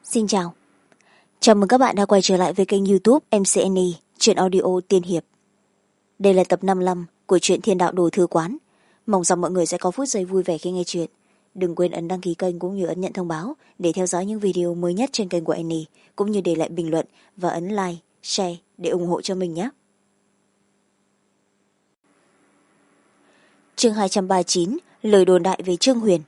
Xin chào. Chào mừng các bạn đã quay trở lại với kênh YouTube MCNE Truyện Audio Tiên Hiệp. Đây là tập 55 của truyện Thiên Đạo Đồ Thư Quán. Mong rằng mọi người sẽ có phút giây vui vẻ khi nghe chuyện. Đừng quên ấn đăng ký kênh cũng như ấn nhận thông báo để theo dõi những video mới nhất trên kênh của Annie, cũng như để lại bình luận và ấn like, share để ủng hộ cho mình nhé. Chương 239, lời đồn đại về Trương Huyền.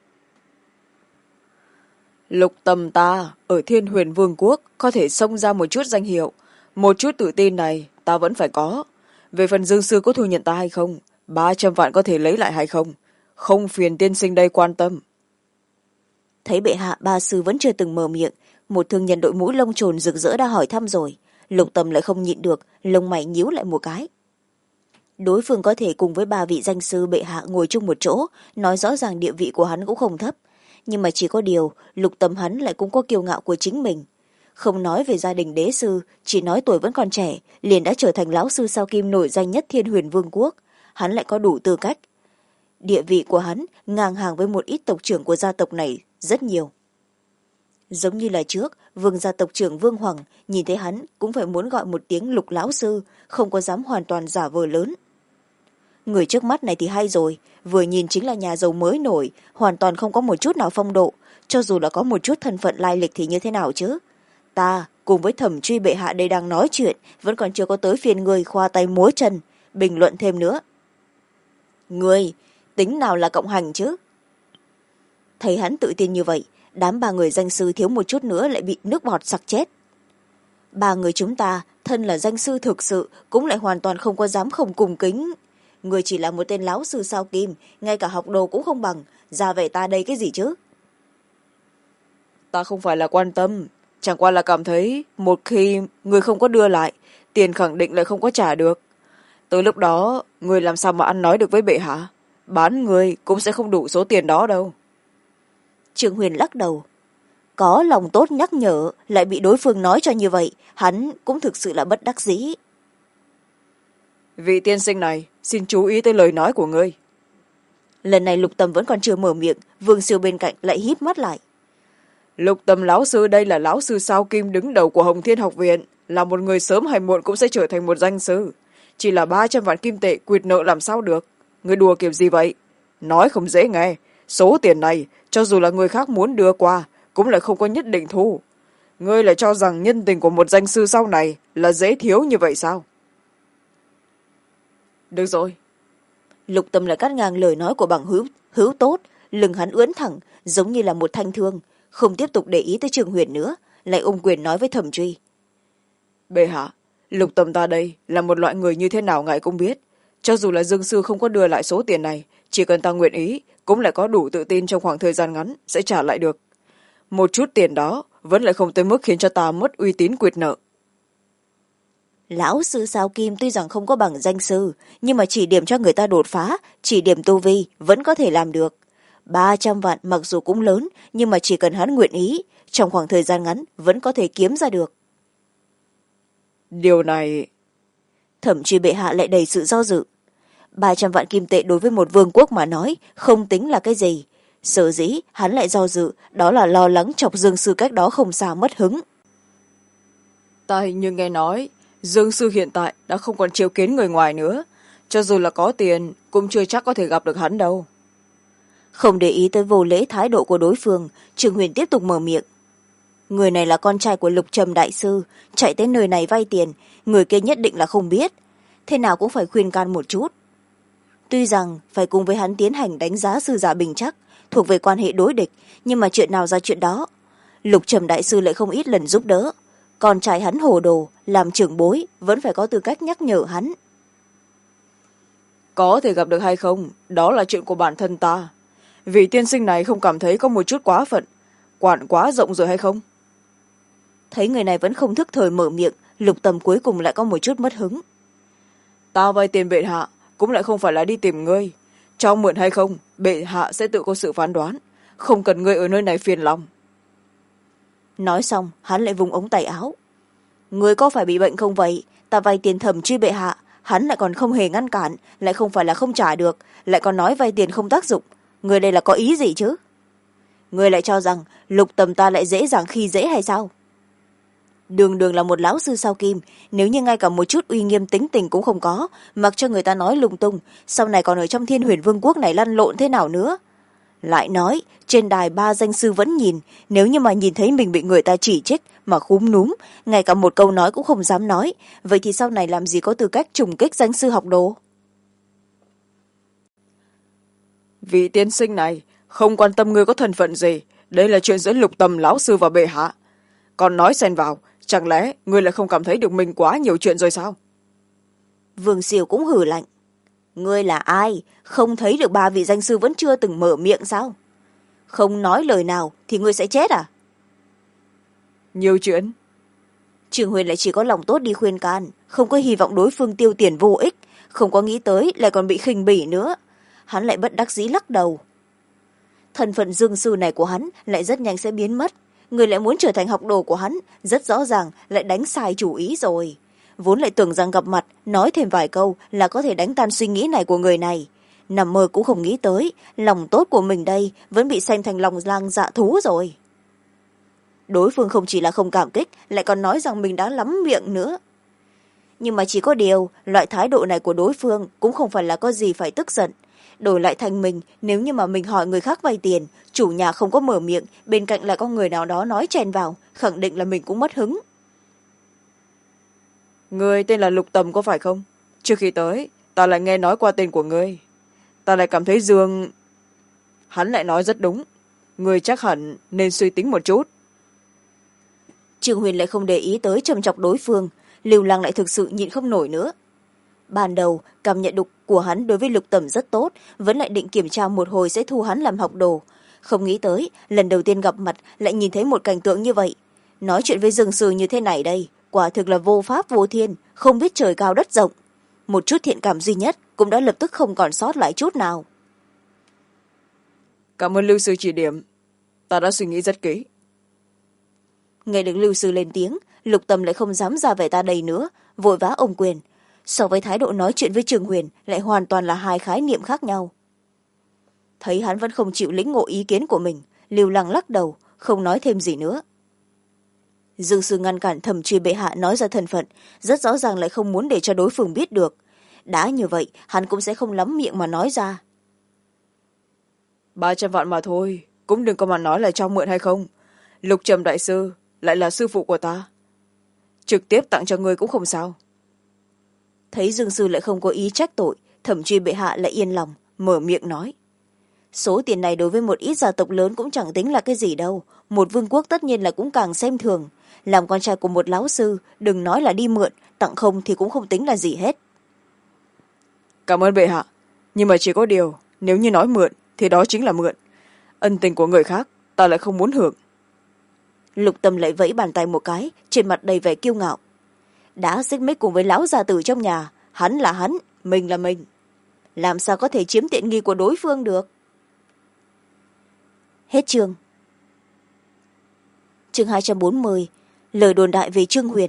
Lục Tầm ta ở Thiên Huyền Vương quốc có thể xông ra một chút danh hiệu, một chút tự tin này ta vẫn phải có. Về phần Dương Sư có thu nhận ta hay không, 300 vạn có thể lấy lại hay không, không phiền tiên sinh đây quan tâm. Thấy bệ hạ ba sư vẫn chưa từng mở miệng, một thương nhân đội mũ lông trồn rực rỡ đã hỏi thăm rồi. Lục Tầm lại không nhịn được, lông mày nhíu lại một cái. Đối phương có thể cùng với 3 vị danh sư bệ hạ ngồi chung một chỗ, nói rõ ràng địa vị của hắn cũng không thấp. Nhưng mà chỉ có điều, Lục Tầm hắn lại cũng có kiêu ngạo của chính mình. Không nói về gia đình đế sư, chỉ nói tuổi vẫn còn trẻ, liền đã trở thành lão sư sao kim nổi danh nhất Thiên Huyền Vương quốc. Hắn lại có đủ tư cách. Địa vị của hắn ngang hàng với một ít tộc trưởng của gia tộc này rất nhiều. Giống như là trước, vương gia tộc trưởng Vương Hoàng nhìn thấy hắn cũng phải muốn gọi một tiếng Lục lão sư, không có dám hoàn toàn giả vờ lớn. Người trước mắt này thì hay rồi, vừa nhìn chính là nhà giàu mới nổi, hoàn toàn không có một chút nào phong độ, cho dù là có một chút thân phận lai lịch thì như thế nào chứ. Ta cùng với Thẩm Truy bệ hạ đây đang nói chuyện, vẫn còn chưa có tới phiên người khoa tay múa chân bình luận thêm nữa. Người tính nào là cộng hành chứ? Thấy hắn tự tin như vậy, đám 3 người danh sư thiếu một chút nữa lại bị nước bọt sặc chết. 3 người chúng ta thân là danh sư thực sự cũng lại hoàn toàn không có dám không cùng kính. Người chỉ là một tên lão sư sao kim, ngay cả học đồ cũng không bằng, ra vẻ ta đây cái gì chứ? Ta không phải là quan tâm, chẳng qua là cảm thấy một khi người không có đưa lại, tiền khẳng định lại không có trả được. Tới lúc đó, người làm sao mà ăn nói được với bệ hạ? Bán người cũng sẽ không đủ số tiền đó đâu. Trương Huyền lắc đầu. Có lòng tốt nhắc nhở, lại bị đối phương nói cho như vậy, hắn cũng thực sự là bất đắc dĩ. Vị tiên sinh này, xin chú ý tới lời nói của ngươi. Lần này Lục Tầm vẫn còn chưa mở miệng, Vương Siêu bên cạnh lại híp mắt lại. Lục Tầm lão sư đây là lão sư sao kim đứng đầu của Hồng Thiên học viện, là một người sớm hay muộn cũng sẽ trở thành một danh sư. Chỉ là 300 vạn kim tệ quyệt nợ làm sao được? Ngươi đùa kiểu gì vậy? Nói không dễ nghe, số tiền này cho dù là người khác muốn đưa qua cũng lại không có nhất định thu. Ngươi lại cho rằng nhân tình của một danh sư sau này là dễ thiếu như vậy sao? Được rồi. Lục Tầm lại cắt ngang lời nói của bằng hữu tốt, lưng hắn ưỡn thẳng giống như là một thanh thương, không tiếp tục để ý tới Trương Huyền nữa, lại ôm quyền nói với Thẩm Truy. Bệ hạ, Lục Tầm ta đây là một loại người như thế nào ngài cũng biết, cho dù là Dương sư không có đưa lại số tiền này, chỉ cần ta nguyện ý cũng lại có đủ tự tin trong khoảng thời gian ngắn sẽ trả lại được. Một chút tiền đó vẫn lại không tới mức khiến cho ta mất uy tín quyệt nợ. Lão sư sao kim tuy rằng không có bằng danh sư, nhưng mà chỉ điểm cho người ta đột phá, chỉ điểm tu vi vẫn có thể làm được. 300 vạn mặc dù cũng lớn, nhưng mà chỉ cần hắn nguyện ý, trong khoảng thời gian ngắn vẫn có thể kiếm ra được. Điều này... Thẩm Truy bệ hạ lại đầy sự do dự. 300 vạn kim tệ đối với một vương quốc mà nói không tính là cái gì. Sở dĩ hắn lại do dự, đó là lo lắng chọc Dương sư cách đó không xa mất hứng. Ta hình như nghe nói Dương sư hiện tại đã không còn chiếu kiến người ngoài nữa, cho dù là có tiền cũng chưa chắc có thể gặp được hắn đâu. Không để ý tới vô lễ thái độ của đối phương, Trương Huyền tiếp tục mở miệng. Người này là con trai của Lục Trầm đại sư, chạy tới nơi này vay tiền, người kia nhất định là không biết, thế nào cũng phải khuyên can một chút. Tuy rằng phải cùng với hắn tiến hành đánh giá sư giả bình chắc, thuộc về quan hệ đối địch, nhưng mà chuyện nào ra chuyện đó. Lục Trầm đại sư lại không ít lần giúp đỡ, con trai hắn hồ đồ, làm trưởng bối vẫn phải có tư cách nhắc nhở hắn. Có thể gặp được hay không, đó là chuyện của bản thân ta. Vị tiên sinh này không cảm thấy có một chút quá phận, quản quá rộng rồi hay không? Thấy người này vẫn không thức thời mở miệng, Lục Tầm cuối cùng lại có một chút mất hứng. Ta vay tiền bệ hạ cũng lại không phải là đi tìm ngươi, cho mượn hay không bệ hạ sẽ tự có sự phán đoán, không cần ngươi ở nơi này phiền lòng. Nói xong hắn lại vùng ống tay áo. Ngươi có phải bị bệnh không vậy? Ta vay tiền Thẩm Truy bệ hạ, hắn lại còn không hề ngăn cản, lại không phải là không trả được, lại còn nói vay tiền không tác dụng. Ngươi đây là có ý gì chứ? ngươi lại cho rằng Lục Tầm ta lại dễ dàng khi dễ hay sao? Đường đường là một lão sư sao kim, nếu như ngay cả một chút uy nghiêm tính tình cũng không có, mặc cho người ta nói lung tung, sau này còn ở trong Thiên Huyền Vương quốc này lăn lộn thế nào nữa? Lại nói trên đài ba danh sư vẫn nhìn, nếu như mà nhìn thấy mình bị người ta chỉ trích mà khúm núm, ngay cả một câu nói cũng không dám nói, vậy thì sau này làm gì có tư cách trùng kích danh sư học đồ? Vị tiên sinh này không quan tâm ngươi có thân phận gì, đây là chuyện giữa Lục Tầm lão sư và bệ hạ. Còn nói xen vào, chẳng lẽ ngươi lại không cảm thấy được mình quá nhiều chuyện rồi sao? Vương Siêu cũng hử lạnh. Ngươi là ai, không thấy được ba vị danh sư vẫn chưa từng mở miệng sao? Không nói lời nào thì ngươi sẽ chết à? Nhiều chuyện. Trường Huyền lại chỉ có lòng tốt đi khuyên can, không có hy vọng đối phương tiêu tiền vô ích, không có nghĩ tới lại còn bị khinh bỉ nữa. Hắn lại bất đắc dĩ lắc đầu. Thân phận dương sư này của hắn lại rất nhanh sẽ biến mất, người lại muốn trở thành học đồ của hắn, rất rõ ràng lại đánh sai chủ ý rồi. Vốn lại tưởng rằng gặp mặt nói thêm vài câu là có thể đánh tan suy nghĩ này của người này, nằm mơ cũng không nghĩ tới lòng tốt của mình đây vẫn bị xem thành lòng lang dạ thú rồi. Đối phương không chỉ là không cảm kích, lại còn nói rằng mình đã lắm miệng nữa. Nhưng mà chỉ có điều loại thái độ này của đối phương cũng không phải là có gì phải tức giận. Đổi lại thành mình, nếu như mà mình hỏi người khác vay tiền, chủ nhà không có mở miệng, bên cạnh lại có người nào đó nói chèn vào, khẳng định là mình cũng mất hứng. Ngươi tên là Lục Tầm có phải không? Trước khi tới ta lại nghe nói qua tên của ngươi, ta lại cảm thấy Dương. Hắn lại nói rất đúng, ngươi chắc hẳn nên suy tính một chút. Trương Huyền lại không để ý tới trầm chọc đối phương, Lưu Lăng lại thực sự nhịn không nổi nữa. Ban đầu cảm nhận được của hắn đối với Lục Tầm rất tốt, vẫn lại định kiểm tra một hồi sẽ thu hắn làm học đồ. Không nghĩ tới lần đầu tiên gặp mặt lại nhìn thấy một cảnh tượng như vậy. Nói chuyện với Dương sư như thế này đây, quả thực là vô pháp vô thiên, không biết trời cao đất rộng. Một chút thiện cảm duy nhất cũng đã lập tức không còn sót lại chút nào. Cảm ơn Lưu sư chỉ điểm, ta đã suy nghĩ rất kỹ. Nghe được Lưu sư lên tiếng, Lục Tầm lại không dám ra vẻ ta đây nữa, vội vã ôm quyền. So với thái độ nói chuyện với Trường Huyền lại hoàn toàn là hai khái niệm khác nhau. Thấy hắn vẫn không chịu lĩnh ngộ ý kiến của mình, Lưu Lăng lắc đầu, không nói thêm gì nữa. Dương sư ngăn cản Thẩm Truy bệ hạ nói ra thân phận, rất rõ ràng lại không muốn để cho đối phương biết được. Đã như vậy hắn cũng sẽ không lắm miệng mà nói ra. 300 vạn mà thôi, cũng đừng có mà nói là cho mượn hay không. Lục Trầm đại sư lại là sư phụ của ta, trực tiếp tặng cho ngươi cũng không sao. Thấy Dương sư lại không có ý trách tội, Thẩm Truy bệ hạ lại yên lòng, mở miệng nói. Số tiền này đối với một ít gia tộc lớn cũng chẳng tính là cái gì đâu, một vương quốc tất nhiên là cũng càng xem thường. Làm con trai của một lão sư, đừng nói là đi mượn, tặng không thì cũng không tính là gì hết. Cảm ơn bệ hạ, nhưng mà chỉ có điều, nếu như nói mượn thì đó chính là mượn. Ân tình của người khác ta lại không muốn hưởng. Lục Tâm lại vẫy bàn tay một cái, trên mặt đầy vẻ kiêu ngạo. Đã xích mích cùng với lão gia tử trong nhà, hắn là hắn, mình là mình, làm sao có thể chiếm tiện nghi của đối phương được. Hết chương. Chương 240, lời đồn đại về Trương Huyền.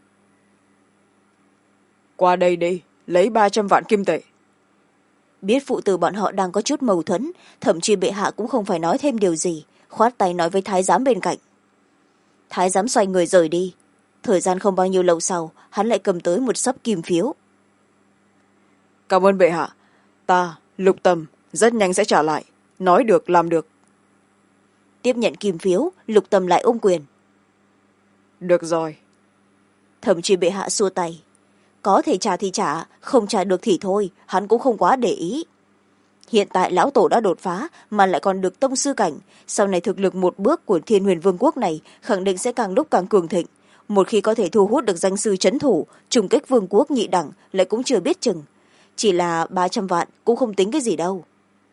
Qua đây đi, lấy 300 vạn kim tệ. Biết phụ tử bọn họ đang có chút mâu thuẫn, Thậm chí bệ hạ cũng không phải nói thêm điều gì, khoát tay nói với thái giám bên cạnh. Thái giám xoay người rời đi. Thời gian không bao nhiêu lâu sau, hắn lại cầm tới một xấp kim phiếu. Cảm ơn bệ hạ, ta Lục Tầm rất nhanh sẽ trả lại, nói được làm được. Tiếp nhận kim phiếu, Lục Tầm lại ôm quyền. Được rồi. Thậm chí bệ hạ xua tay. Có thể trả thì trả, không trả được thì thôi, hắn cũng không quá để ý. Hiện tại lão tổ đã đột phá mà lại còn được tông sư cảnh, sau này thực lực một bước của Thiên Huyền Vương quốc này khẳng định sẽ càng lúc càng cường thịnh. Một khi có thể thu hút được danh sư trấn thủ, trùng kích vương quốc nhị đẳng lại cũng chưa biết chừng. Chỉ là 300 vạn cũng không tính cái gì đâu.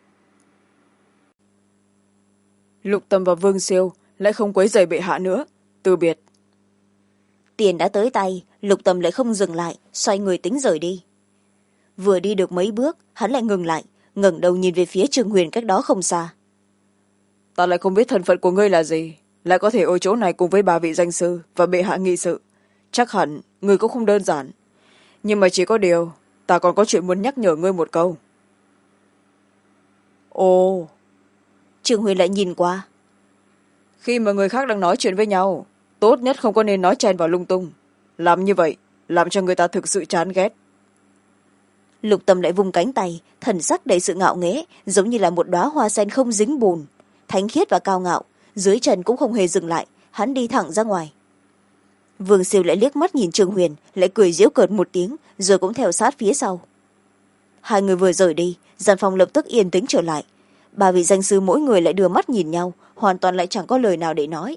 Lục Tầm và Vương Siêu lại không quấy rầy bệ hạ nữa, từ biệt. Tiền đã tới tay, Lục Tầm lại không dừng lại, xoay người tính rời đi. Vừa đi được mấy bước, hắn lại ngừng lại, ngẩng đầu nhìn về phía Trương Huyền cách đó không xa. Ta lại không biết thân phận của ngươi là gì, lại có thể ở chỗ này cùng với 3 vị danh sư và bệ hạ nghị sự. Chắc hẳn ngươi cũng không đơn giản, nhưng mà chỉ có điều ta còn có chuyện muốn nhắc nhở ngươi một câu. Ồ. Trương Huyền lại nhìn qua. khi mà người khác đang nói chuyện với nhau, tốt nhất không có nên nói chen vào lung tung. Làm như vậy làm cho người ta thực sự chán ghét. Lục Tâm lại vung cánh tay, thần sắc đầy sự ngạo nghễ, giống như là một đóa hoa sen không dính bùn, thánh khiết và cao ngạo. Dưới chân cũng không hề dừng lại, hắn đi thẳng ra ngoài. Vương Siêu lại liếc mắt nhìn Trương Huyền, lại cười giễu cợt một tiếng, rồi cũng theo sát phía sau. Hai người vừa rời đi, gian phòng lập tức yên tĩnh trở lại. Ba vị danh sư mỗi người lại đưa mắt nhìn nhau, hoàn toàn lại chẳng có lời nào để nói.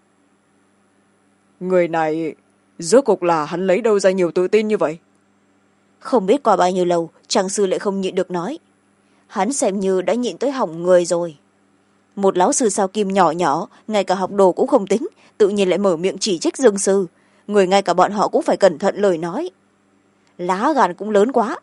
Người này rốt cuộc là hắn lấy đâu ra nhiều tự tin như vậy? Không biết qua bao nhiêu lâu, trang sư lại không nhịn được nói. Hắn xem như đã nhịn tới hỏng người rồi. Một lão sư sao kim nhỏ nhỏ, ngay cả học đồ cũng không tính, tự nhiên lại mở miệng chỉ trích Dương sư. Người ngay cả bọn họ cũng phải cẩn thận lời nói. Lá gan cũng lớn quá.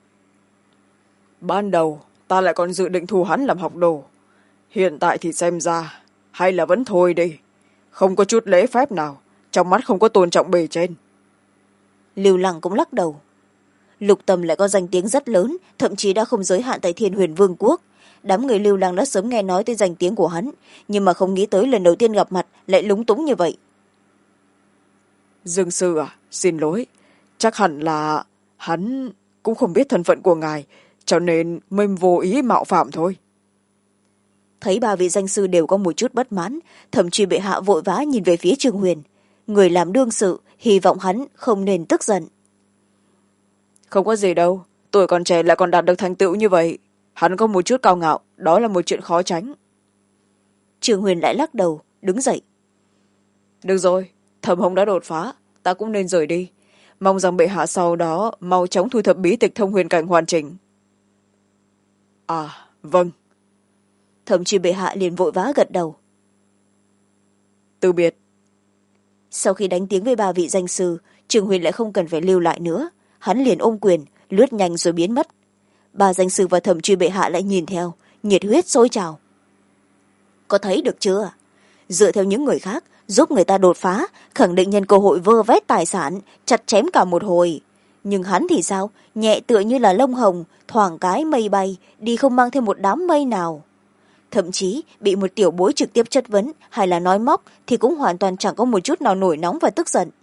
Ban đầu ta lại còn dự định thu hắn làm học đồ, hiện tại thì xem ra hay là vẫn thôi đi. Không có chút lễ phép nào, trong mắt không có tôn trọng bề trên. Lưu Lăng cũng lắc đầu. Lục Tâm lại có danh tiếng rất lớn, thậm chí đã không giới hạn tại Thiên Huyền Vương quốc. Đám người Lưu Lăng đã sớm nghe nói tới danh tiếng của hắn, nhưng mà không nghĩ tới lần đầu tiên gặp mặt lại lúng túng như vậy. Dương sư à, xin lỗi, chắc hẳn là hắn cũng không biết thân phận của ngài, cho nên mới vô ý mạo phạm thôi. Thấy ba vị danh sư đều có một chút bất mãn, thậm chí bệ hạ vội vã nhìn về phía Trương Huyền. Người làm đương sự, hy vọng hắn không nên tức giận. Không có gì đâu, tuổi còn trẻ lại còn đạt được thành tựu như vậy. Hắn có một chút cao ngạo, đó là một chuyện khó tránh. Trương Huyền lại lắc đầu, đứng dậy. Được rồi, Thẩm Hồng đã đột phá, ta cũng nên rời đi. Mong rằng bệ hạ sau đó mau chóng thu thập bí tịch thông huyền cảnh hoàn chỉnh. À, vâng. Thậm chí bệ hạ liền vội vã gật đầu. Từ biệt. Sau khi đánh tiếng với ba vị danh sư, Trương Huyền lại không cần phải lưu lại nữa. Hắn liền ôm quyền, lướt nhanh rồi biến mất. Ba danh sư và thẩm truy bệ hạ lại nhìn theo, nhiệt huyết sôi trào. Có thấy được chưa? Dựa theo những người khác, giúp người ta đột phá, khẳng định nhân cơ hội vơ vét tài sản, chặt chém cả một hồi. Nhưng hắn thì sao? Nhẹ tựa như là lông hồng, thoảng cái mây bay, đi không mang thêm một đám mây nào. Thậm chí bị một tiểu bối trực tiếp chất vấn hay là nói móc thì cũng hoàn toàn chẳng có một chút nào nổi nóng và tức giận.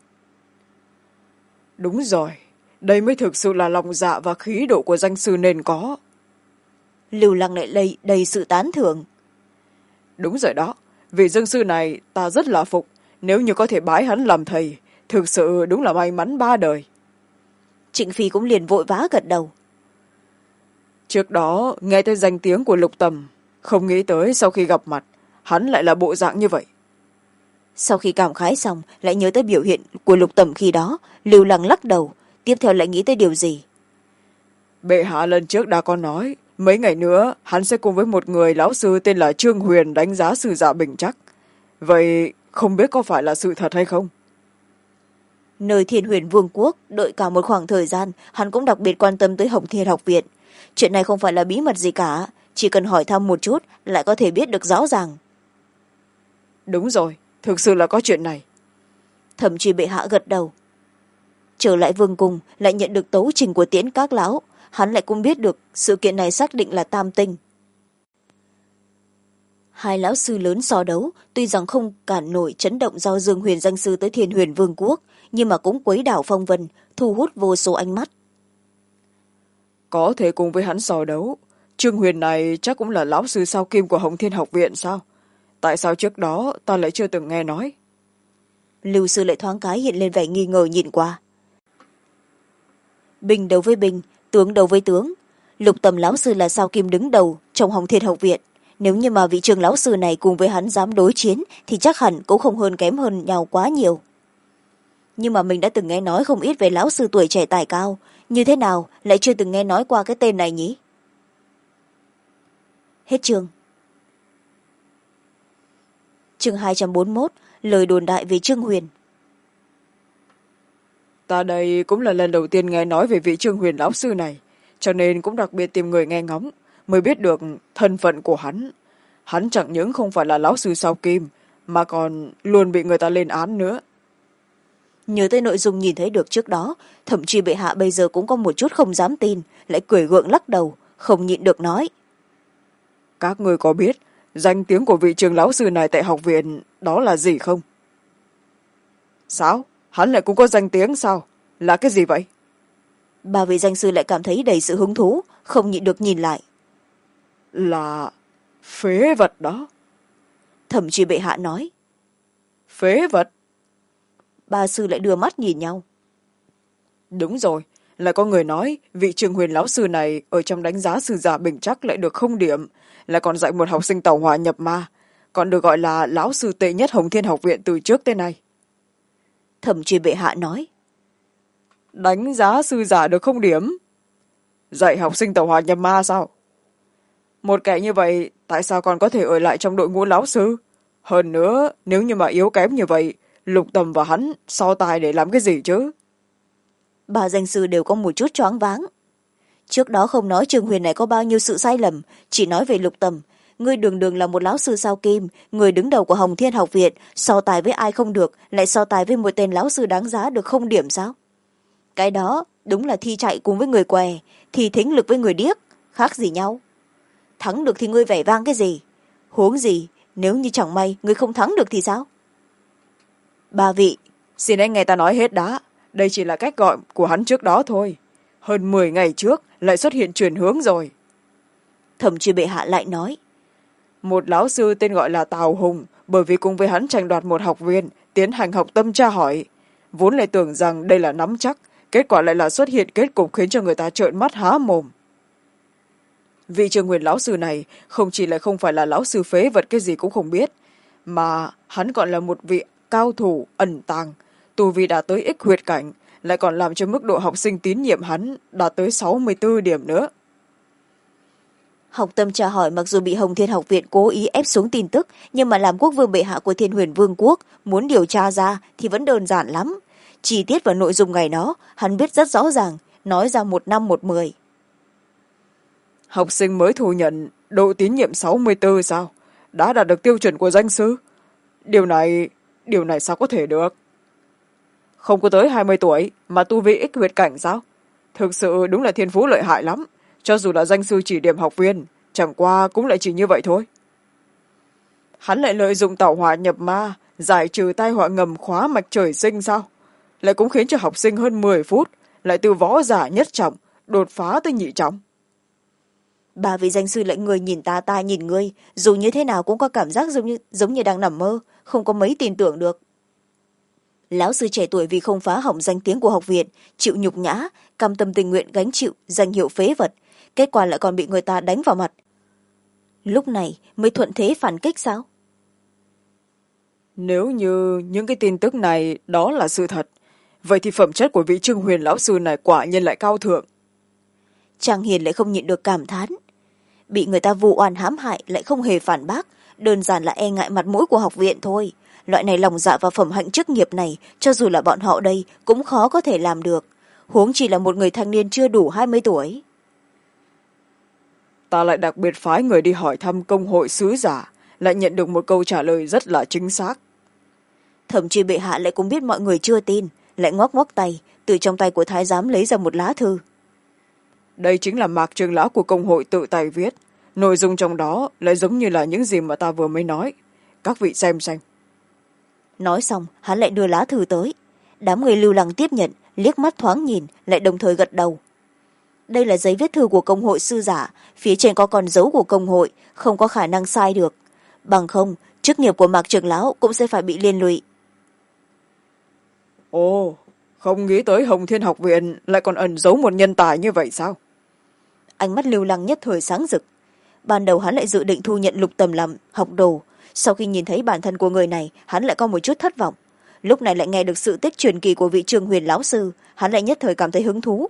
Đúng rồi, đây mới thực sự là lòng dạ và khí độ của danh sư nên có. Lưu Lăng lại đầy sự tán thưởng. Đúng rồi đó, vị dương sư này ta rất là phục, nếu như có thể bái hắn làm thầy, thực sự đúng là may mắn ba đời. Trịnh Phi cũng liền vội vã gật đầu. Trước đó nghe tới danh tiếng của Lục Tầm, không nghĩ tới sau khi gặp mặt hắn lại là bộ dạng như vậy. Sau khi cảm khái xong lại nhớ tới biểu hiện của Lục Tầm khi đó, Lưu Lăng lắc đầu, tiếp theo lại nghĩ tới điều gì. Bệ hạ lần trước đã có nói mấy ngày nữa hắn sẽ cùng với một người lão sư tên là Trương Huyền đánh giá sư dạ bình chắc, vậy không biết có phải là sự thật hay không? Nơi Thiên Huyền Vương quốc đợi cả một khoảng thời gian, hắn cũng đặc biệt quan tâm tới Hồng Thiên học viện. Chuyện này không phải là bí mật gì cả, chỉ cần hỏi thăm một chút lại có thể biết được rõ ràng. Đúng rồi, thực sự là có chuyện này. Thậm chí bệ hạ gật đầu. Trở lại vương cung lại nhận được tấu trình của Tiễn các lão, hắn lại cũng biết được sự kiện này xác định là tam tinh. Hai lão sư lớn so đấu, tuy rằng không cản nổi chấn động do Dương Huyền danh sư tới Thiên Huyền Vương quốc, nhưng mà cũng quấy đảo phong vân, thu hút vô số ánh mắt. Có thể cùng với hắn so đấu, Trương Huyền này chắc cũng là lão sư sao kim của Hồng Thiên học viện sao? Tại sao trước đó ta lại chưa từng nghe nói? Lưu sư lại thoáng cái hiện lên vẻ nghi ngờ nhìn qua. Binh đấu với binh, tướng đấu với tướng. Lục Tầm lão sư là sao kim đứng đầu trong Hồng Thiên học viện. Nếu như mà vị trường lão sư này cùng với hắn dám đối chiến thì chắc hẳn cũng không hơn kém hơn nhau quá nhiều. Nhưng mà mình đã từng nghe nói không ít về lão sư tuổi trẻ tài cao, như thế nào lại chưa từng nghe nói qua cái tên này nhỉ? Hết chương. Chương 241, lời đồn đại về Trương Huyền. Ta đây cũng là lần đầu tiên nghe nói về vị Trương Huyền lão sư này, cho nên cũng đặc biệt tìm người nghe ngóng, mới biết được thân phận của hắn. Hắn chẳng những không phải là lão sư sao kim, mà còn luôn bị người ta lên án nữa. Nhớ tới nội dung nhìn thấy được trước đó, thậm chí bệ hạ bây giờ cũng có một chút không dám tin, lại cười gượng lắc đầu, không nhịn được nói. Các người có biết, danh tiếng của vị trường lão sư này tại học viện đó là gì không? Sao? Hắn lại cũng có danh tiếng sao? Là cái gì vậy? Ba vị danh sư lại cảm thấy đầy sự hứng thú, không nhịn được nhìn lại. Là phế vật đó. Thẩm truy bệ hạ nói. Phế vật? Ba sư lại đưa mắt nhìn nhau. Đúng rồi, lại có người nói vị trường huyền lão sư này ở trong đánh giá sư giả bình chắc lại được 0 điểm, lại còn dạy một học sinh tẩu hỏa nhập ma, còn được gọi là lão sư tệ nhất Hồng Thiên học viện từ trước tới nay. Thẩm truy bệ hạ nói. Đánh giá sư giả được 0 điểm? Dạy học sinh tẩu hỏa nhập ma sao? Một kẻ như vậy tại sao còn có thể ở lại trong đội ngũ lão sư? Hơn nữa, nếu như mà yếu kém như vậy, Lục Tầm và hắn so tài để làm cái gì chứ? Ba danh sư đều có một chút choáng váng. Trước đó không nói trường huyền này có bao nhiêu sự sai lầm, chỉ nói về Lục Tầm. Ngươi đường đường là một lão sư sao kim, người đứng đầu của Hồng Thiên học viện, so tài với ai không được, lại so tài với một tên lão sư đáng giá được 0 điểm sao? Cái đó đúng là thi chạy cùng với người què, thì thính lực với người điếc, khác gì nhau. Thắng được thì ngươi vẻ vang cái gì? Huống gì, nếu như chẳng may ngươi không thắng được thì sao? Ba vị, Xin anh nghe ta nói hết đã, đây chỉ là cách gọi của hắn trước đó thôi. Hơn 10 ngày trước lại xuất hiện chuyển hướng rồi. Thẩm truy bệ hạ lại nói. Một lão sư tên gọi là Tào Hùng, bởi vì cùng với hắn tranh đoạt một học viên, tiến hành học tâm tra hỏi. Vốn lại tưởng rằng đây là nắm chắc, kết quả lại là xuất hiện kết cục khiến cho người ta trợn mắt há mồm. Vị trường huyền lão sư này không chỉ là không phải là lão sư phế vật cái gì cũng không biết, mà hắn còn là một vị cao thủ ẩn tàng, tu vi đã tới ích huyệt cảnh, lại còn làm cho mức độ học sinh tín nhiệm hắn đạt tới 64 điểm nữa. Học tâm tra hỏi mặc dù bị Hồng Thiên học viện cố ý ép xuống tin tức, nhưng mà làm quốc vương bệ hạ của Thiên Huyền Vương quốc muốn điều tra ra thì vẫn đơn giản lắm. Chi tiết và nội dung ngày đó hắn biết rất rõ ràng, nói ra 1 năm 1 10. Học sinh mới thu nhận độ tín nhiệm 64 sao? Đã đạt được tiêu chuẩn của danh sư? Điều này sao có thể được? Không có tới 20 tuổi mà tu vi ích huyệt cảnh sao? Thực sự đúng là thiên phú lợi hại lắm. Cho dù là danh sư chỉ điểm học viên, chẳng qua cũng lại chỉ như vậy thôi. Hắn lại lợi dụng tẩu hỏa nhập ma, giải trừ tai họa ngầm khóa mạch trời sinh sao? Lại cũng khiến cho học sinh hơn 10 phút, lại từ võ giả nhất trọng, đột phá tới nhị trọng. Ba vị danh sư lại người nhìn ta nhìn ngươi, dù như thế nào cũng có cảm giác giống như đang nằm mơ, không có mấy tin tưởng được. Lão sư trẻ tuổi vì không phá hỏng danh tiếng của học viện, chịu nhục nhã, cam tâm tình nguyện gánh chịu danh hiệu phế vật, kết quả lại còn bị người ta đánh vào mặt. Lúc này mới thuận thế phản kích sao? Nếu như những cái tin tức này đó là sự thật, vậy thì phẩm chất của vị Trương Huyền lão sư này quả nhiên lại cao thượng. Trang Hiền lại không nhịn được cảm thán. Bị người ta vu oan hãm hại lại không hề phản bác, đơn giản là e ngại mặt mũi của học viện thôi. Loại này lòng dạ và phẩm hạnh chức nghiệp này, cho dù là bọn họ đây cũng khó có thể làm được. Huống chỉ là một người thanh niên chưa đủ 20 tuổi. Ta lại đặc biệt phái người đi hỏi thăm công hội sứ giả, lại nhận được một câu trả lời rất là chính xác. Thậm chí bệ hạ lại cũng biết mọi người chưa tin, lại ngoắc ngoắc tay, từ trong tay của thái giám lấy ra một lá thư. Đây chính là mạc trường lão của công hội tự tay viết, nội dung trong đó lại giống như là những gì mà ta vừa mới nói. Các vị xem. Nói xong hắn lại đưa lá thư tới. Đám người lưu lăng tiếp nhận, liếc mắt thoáng nhìn, lại đồng thời gật đầu. Đây là giấy viết thư của công hội sư giả, phía trên có con dấu của công hội, không có khả năng sai được. Bằng không, chức nghiệp của mạc trưởng lão cũng sẽ phải bị liên lụy. Ồ, không nghĩ tới Hồng Thiên học viện lại còn ẩn giấu một nhân tài như vậy sao? Ánh mắt lưu lăng nhất thời sáng rực. Ban đầu hắn lại dự định thu nhận Lục Tầm làm học đồ, sau khi nhìn thấy bản thân của người này hắn lại có một chút thất vọng. Lúc này lại nghe được sự tích truyền kỳ của vị Trường Huyền lão sư, hắn lại nhất thời cảm thấy hứng thú.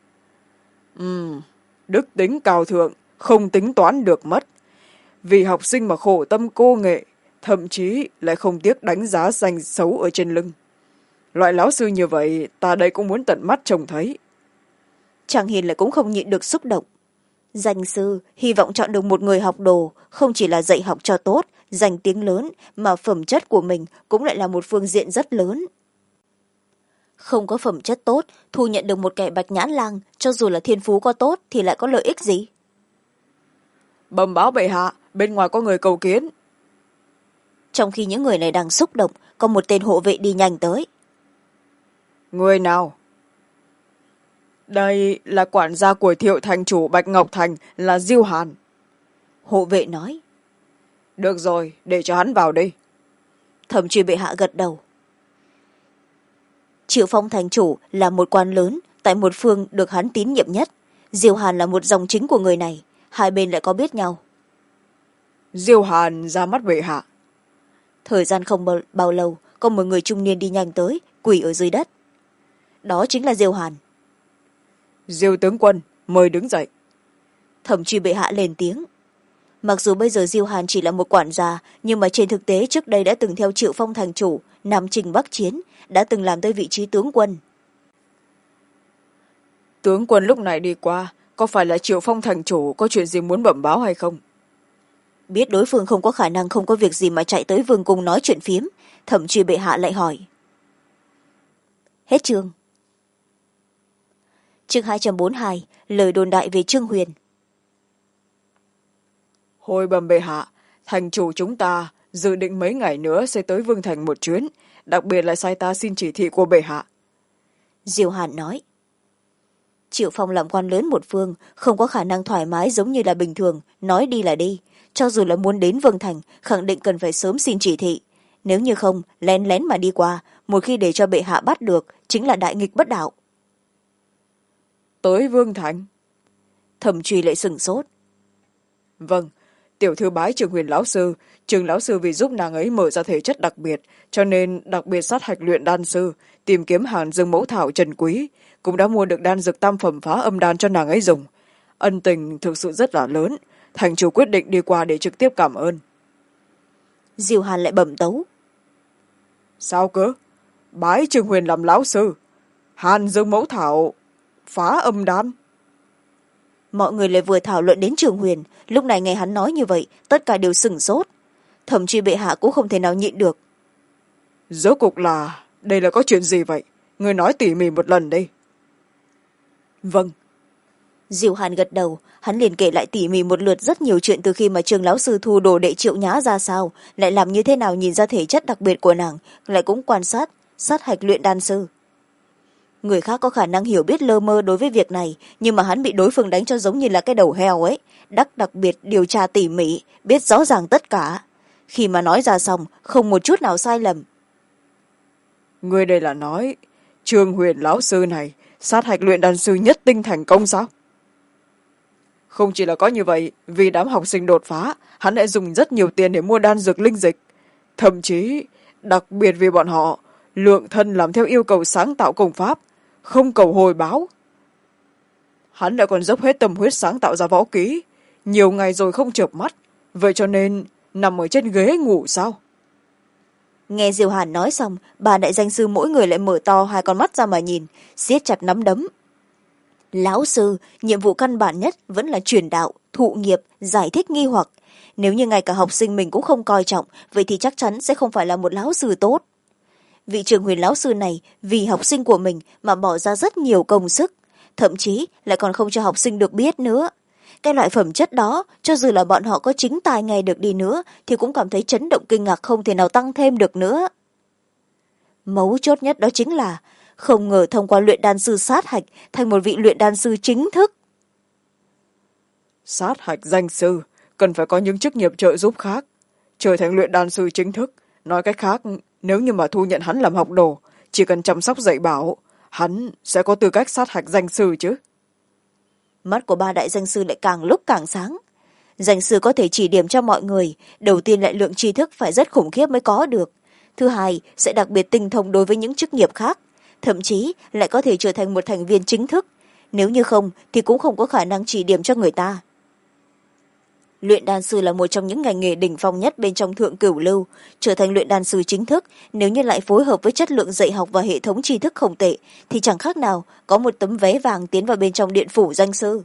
Đức tính cao thượng, không tính toán được mất. Vì học sinh mà khổ tâm cô nghệ, thậm chí lại không tiếc đánh giá danh xấu ở trên lưng. Loại lão sư như vậy ta đây cũng muốn tận mắt trông thấy. Trang Hiền lại cũng không nhịn được xúc động. Danh sư hy vọng chọn được một người học đồ, không chỉ là dạy học cho tốt, danh tiếng lớn, mà phẩm chất của mình cũng lại là một phương diện rất lớn. Không có phẩm chất tốt, thu nhận được một kẻ bạch nhãn lang, cho dù là thiên phú có tốt thì lại có lợi ích gì? Bẩm báo bệ hạ, bên ngoài có người cầu kiến. Trong khi những người này đang xúc động, có một tên hộ vệ đi nhanh tới. Người nào? Đây là quản gia của Thiệu thành chủ Bạch Ngọc Thành, là Diêu Hàn. Hộ vệ nói. Được rồi, để cho hắn vào đi. Thẩm truy bệ hạ gật đầu. Triệu Phong thành chủ là một quan lớn tại một phương được hắn tín nhiệm nhất. Diêu Hàn là một dòng chính của người này, hai bên lại có biết nhau. Diêu Hàn ra mắt bệ hạ. Thời gian không bao lâu, có một người trung niên đi nhanh tới, quỳ ở dưới đất. Đó chính là Diêu Hàn. Diêu tướng quân, mời đứng dậy. Thẩm truy bệ hạ lên tiếng. Mặc dù bây giờ Diêu Hàn chỉ là một quản gia, nhưng mà trên thực tế trước đây đã từng theo Triệu Phong thành chủ Nam Trình Bắc Chiến, đã từng làm tới vị trí tướng quân. Tướng quân lúc này đi qua, có phải là Triệu Phong thành chủ có chuyện gì muốn bẩm báo hay không? Biết đối phương không có khả năng không có việc gì mà chạy tới vương cung nói chuyện phiếm, thẩm truy bệ hạ lại hỏi. Hết chương. Chương 242, lời đồn đại về Trương Huyền. Hồi bẩm bệ hạ, thành chủ chúng ta dự định mấy ngày nữa sẽ tới Vương Thành một chuyến, đặc biệt là sai ta xin chỉ thị của bệ hạ. Diêu Hàn nói. Triệu Phong làm quan lớn một phương, không có khả năng thoải mái giống như là bình thường, nói đi là đi. Cho dù là muốn đến Vương Thành, khẳng định cần phải sớm xin chỉ thị. Nếu như không, lén lén mà đi qua, một khi để cho bệ hạ bắt được, chính là đại nghịch bất đạo. Tới Vương Thành? Thẩm truy lại sửng sốt. Vâng, tiểu thư bái Trường Huyền lão sư, Trường lão sư vì giúp nàng ấy mở ra thể chất đặc biệt, cho nên đặc biệt sát hạch luyện đan sư, tìm kiếm hàn dương mẫu thảo trần quý, cũng đã mua được đan dược tam phẩm phá âm đan cho nàng ấy dùng. Ân tình thực sự rất là lớn, thành chủ quyết định đi qua để trực tiếp cảm ơn. Diêu Hàn lại bẩm tấu. Sao cơ? Bái Trường Huyền làm lão sư, hàn dương mẫu thảo phá âm đan? Mọi người lại vừa thảo luận đến Trường Huyền, lúc này nghe hắn nói như vậy, tất cả đều sửng sốt. Thẩm truy bệ hạ cũng không thể nào nhịn được. Rốt cuộc là đây là có chuyện gì vậy? Người nói tỉ mỉ một lần đi. Vâng. Diêu Hàn gật đầu, hắn liền kể lại tỉ mỉ một lượt rất nhiều chuyện từ khi mà Trường lão sư thu đồ đệ Triệu Nhã ra sao, lại làm như thế nào nhìn ra thể chất đặc biệt của nàng, lại cũng quan sát, sát hạch luyện đan sư. Người khác có khả năng hiểu biết lơ mơ đối với việc này, nhưng mà hắn bị đối phương đánh cho giống như là cái đầu heo ấy, đặc biệt điều tra tỉ mỉ, biết rõ ràng tất cả. Khi mà nói ra xong, không một chút nào sai lầm. Người đây là nói Trương Huyền lão sư này sát hạch luyện đan sư nhất tinh thành công sao? Không chỉ là có như vậy, vì đám học sinh đột phá, hắn đã dùng rất nhiều tiền để mua đan dược linh dịch, thậm chí đặc biệt vì bọn họ lượng thân làm theo yêu cầu sáng tạo công pháp, không cầu hồi báo. Hắn đã còn dốc hết tâm huyết sáng tạo ra võ kỹ, nhiều ngày rồi không chợp mắt, vậy cho nên nằm ở trên ghế ngủ sao? Nghe Diêu Hàn nói xong, ba đại danh sư mỗi người lại mở to hai con mắt ra mà nhìn, siết chặt nắm đấm. Lão sư, nhiệm vụ căn bản nhất vẫn là truyền đạo, thụ nghiệp, giải thích nghi hoặc. Nếu như ngay cả học sinh mình cũng không coi trọng, vậy thì chắc chắn sẽ không phải là một lão sư tốt. Vị Trường Huyền lão sư này vì học sinh của mình mà bỏ ra rất nhiều công sức, thậm chí lại còn không cho học sinh được biết nữa. Cái loại phẩm chất đó, cho dù là bọn họ có chính tài nghe được đi nữa, thì cũng cảm thấy chấn động kinh ngạc không thể nào tăng thêm được nữa. Mấu chốt nhất đó chính là không ngờ thông qua luyện đan sư sát hạch thành một vị luyện đan sư chính thức. Sát hạch danh sư cần phải có những chức nghiệp trợ giúp khác, trở thành luyện đan sư chính thức. Nói cách khác, nếu như mà thu nhận hắn làm học đồ, chỉ cần chăm sóc dạy bảo, hắn sẽ có tư cách sát hạch danh sư chứ. Mắt của ba đại danh sư lại càng lúc càng sáng. Danh sư có thể chỉ điểm cho mọi người, đầu tiên lại lượng tri thức phải rất khủng khiếp mới có được. Thứ hai, sẽ đặc biệt tinh thông đối với những chức nghiệp khác, thậm chí lại có thể trở thành một thành viên chính thức. Nếu như không, thì cũng không có khả năng chỉ điểm cho người ta. Luyện đan sư là một trong những ngành nghề đỉnh phong nhất bên trong thượng cửu lưu. Trở thành luyện đan sư chính thức, nếu như lại phối hợp với chất lượng dạy học và hệ thống tri thức không tệ, thì chẳng khác nào có một tấm vé vàng tiến vào bên trong điện phủ danh sư.